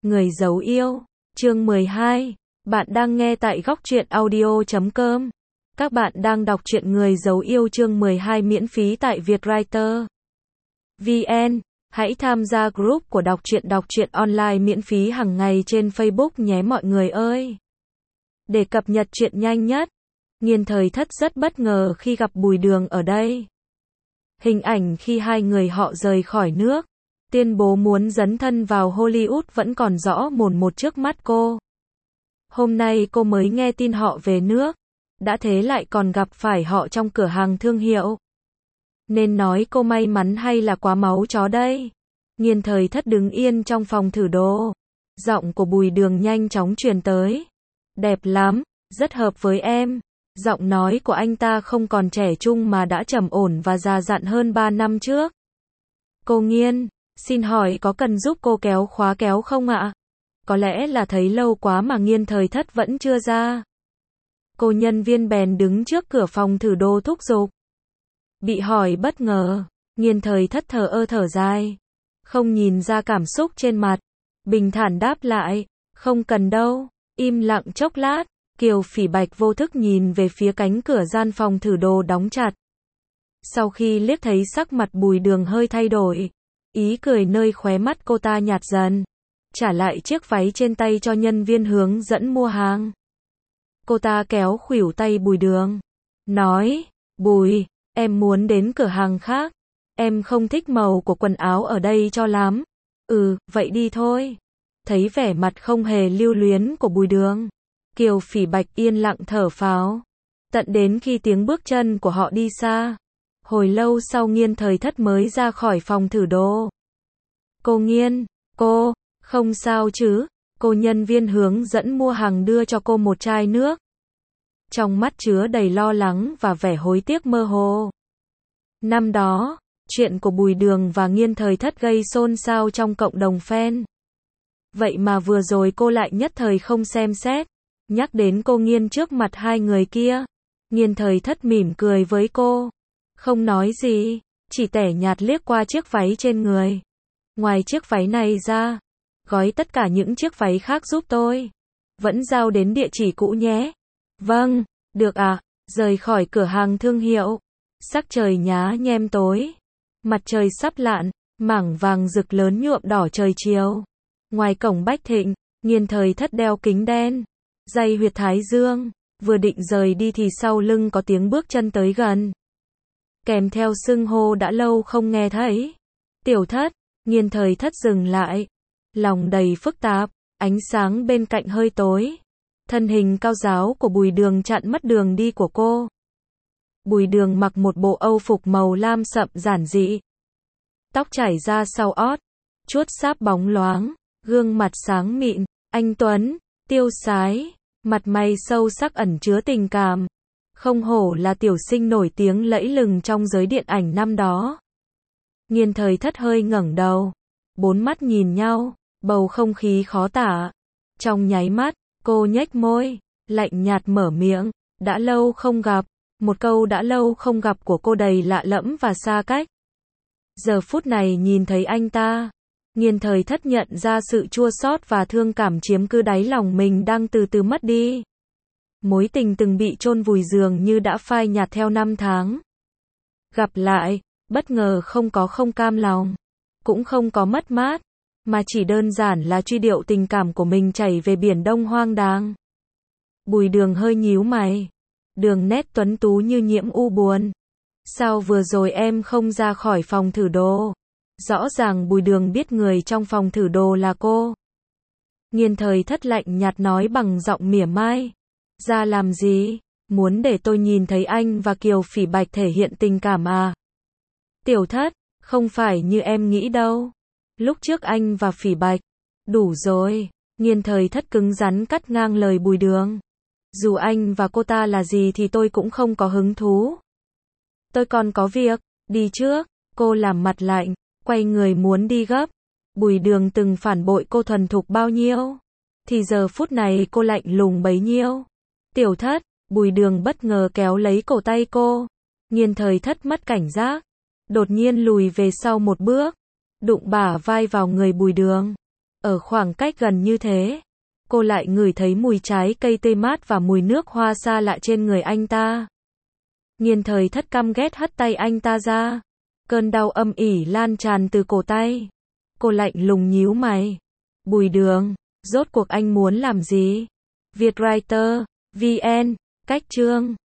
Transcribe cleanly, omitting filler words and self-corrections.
Người giấu yêu, chương 12. Bạn đang nghe tại góc truyện audio.com. Các bạn đang đọc truyện Người giấu yêu chương 12 miễn phí tại Vietwriter VN. Hãy tham gia group của đọc truyện online miễn phí hàng ngày trên Facebook nhé mọi người ơi. Để cập nhật truyện nhanh nhất, Nghiên Thời Thất rất bất ngờ khi gặp Bùi Đường ở đây. Hình ảnh khi hai người họ rời khỏi nước, tuyên bố muốn dấn thân vào Hollywood vẫn còn rõ mồn một trước mắt cô. Hôm nay cô mới nghe tin họ về nước, đã thế lại còn gặp phải họ trong cửa hàng thương hiệu. Nên nói cô may mắn hay là quá máu chó đây? Nghiên Thời Thất đứng yên trong phòng thử đồ. Giọng của Bùi Đường nhanh chóng truyền tới. Đẹp lắm, rất hợp với em. Giọng nói của anh ta không còn trẻ trung mà đã trầm ổn và già dặn hơn 3 năm trước. Cô Nghiên, xin hỏi có cần giúp cô kéo khóa kéo không ạ? Có lẽ là thấy lâu quá mà Nghiên Thời Thất vẫn chưa ra. Cô nhân viên bèn đứng trước cửa phòng thử đồ thúc giục. Bị hỏi bất ngờ, Nghiên Thời Thất thở ơ thở dài. Không nhìn ra cảm xúc trên mặt. Bình thản đáp lại, không cần đâu. Im lặng chốc lát, Kiều Phỉ Bạch vô thức nhìn về phía cánh cửa gian phòng thử đồ đóng chặt. Sau khi liếc thấy sắc mặt Bùi Đường hơi thay đổi, ý cười nơi khóe mắt cô ta nhạt dần, trả lại chiếc váy trên tay cho nhân viên hướng dẫn mua hàng. Cô ta kéo khuỷu tay Bùi Đường, nói, Bùi, em muốn đến cửa hàng khác, em không thích màu của quần áo ở đây cho lắm. Vậy đi thôi. Thấy vẻ mặt không hề lưu luyến của Bùi Đường, Kiều Phỉ Bạch yên lặng thở phào. Tận đến khi tiếng bước chân của họ đi xa, hồi lâu sau Nghiên Thời Thất mới ra khỏi phòng thử đồ. Cô Nghiên, cô, không sao chứ? Cô nhân viên hướng dẫn mua hàng đưa cho cô một chai nước. Trong mắt chứa đầy lo lắng và vẻ hối tiếc mơ hồ. Năm đó, chuyện của Bùi Đường và Nghiên Thời Thất gây xôn xao trong cộng đồng fan. Vậy mà vừa rồi cô lại nhất thời không xem xét. Nhắc đến cô Nghiên trước mặt hai người kia, Nghiên Thời Thất mỉm cười với cô. Không nói gì, chỉ tẻ nhạt liếc qua chiếc váy trên người. Ngoài chiếc váy này ra, gói tất cả những chiếc váy khác giúp tôi. Vẫn giao đến địa chỉ cũ nhé. Vâng, được ạ. Rời khỏi cửa hàng thương hiệu. Sắc trời nhá nhem tối. Mặt trời sắp lặn, mảng vàng rực lớn nhuộm đỏ trời chiều. Ngoài cổng Bách Thịnh, Nghiên Thời Thất đeo kính đen, day huyệt thái dương, vừa định rời đi thì sau lưng có tiếng bước chân tới gần. Kèm theo xưng hô đã lâu không nghe thấy. Tiểu Thất. Nghiên Thời Thất dừng lại, lòng đầy phức tạp, ánh sáng bên cạnh hơi tối. Thân hình cao ráo của Bùi Đường chặn mất đường đi của cô. Bùi Đường mặc một bộ âu phục màu lam sậm giản dị. Tóc chảy ra sau ót, chuốt sáp bóng loáng, gương mặt sáng mịn, anh tuấn, tiêu sái, mặt mày sâu sắc ẩn chứa tình cảm. Không hổ là tiểu sinh nổi tiếng lẫy lừng trong giới điện ảnh năm đó. Nghiên Thời Thất hơi ngẩng đầu, bốn mắt nhìn nhau, bầu không khí khó tả. Trong nháy mắt, cô nhếch môi, lạnh nhạt mở miệng, đã lâu không gặp. Một câu đã lâu không gặp của cô đầy lạ lẫm và xa cách. Giờ phút này nhìn thấy anh ta, Nghiên Thời Thất nhận ra sự chua xót và thương cảm chiếm cứ đáy lòng mình đang từ từ mất đi. Mối tình từng bị chôn vùi dường như đã phai nhạt theo năm tháng. Gặp lại, bất ngờ không có không cam lòng, cũng không có mất mát, mà chỉ đơn giản là truy điệu tình cảm của mình chảy về biển đông hoang đàng. Bùi Đường hơi nhíu mày, đường nét tuấn tú như nhiễm u buồn. Sao vừa rồi em không ra khỏi phòng thử đồ? Rõ ràng Bùi Đường biết người trong phòng thử đồ là cô. Nghiên Thời Thất lạnh nhạt nói bằng giọng mỉa mai. Ra làm gì? Muốn để tôi nhìn thấy anh và Kiều Phỉ Bạch thể hiện tình cảm à? Tiểu Thất, không phải như em nghĩ đâu. Lúc trước anh và Phỉ Bạch, đủ rồi. Nghiên Thời Thất cứng rắn cắt ngang lời Bùi Đường. Dù anh và cô ta là gì thì tôi cũng không có hứng thú. Tôi còn có việc, đi trước. Cô làm mặt lạnh, quay người muốn đi gấp. Bùi Đường từng phản bội cô thuần thục bao nhiêu, thì giờ phút này cô lạnh lùng bấy nhiêu. Tiểu Thất. Bùi Đường bất ngờ kéo lấy cổ tay cô. Nghiên Thời Thất mất cảnh giác, đột nhiên lùi về sau một bước, đụng bả vai vào người Bùi Đường. Ở khoảng cách gần như thế, cô lại ngửi thấy mùi trái cây tươi mát và mùi nước hoa xa lạ trên người anh ta. Nghiên Thời Thất căm ghét hất tay anh ta ra. Cơn đau âm ỉ lan tràn từ cổ tay. Cô lạnh lùng nhíu mày. Bùi Đường, rốt cuộc anh muốn làm gì? Vietwriter, VN, cách chương.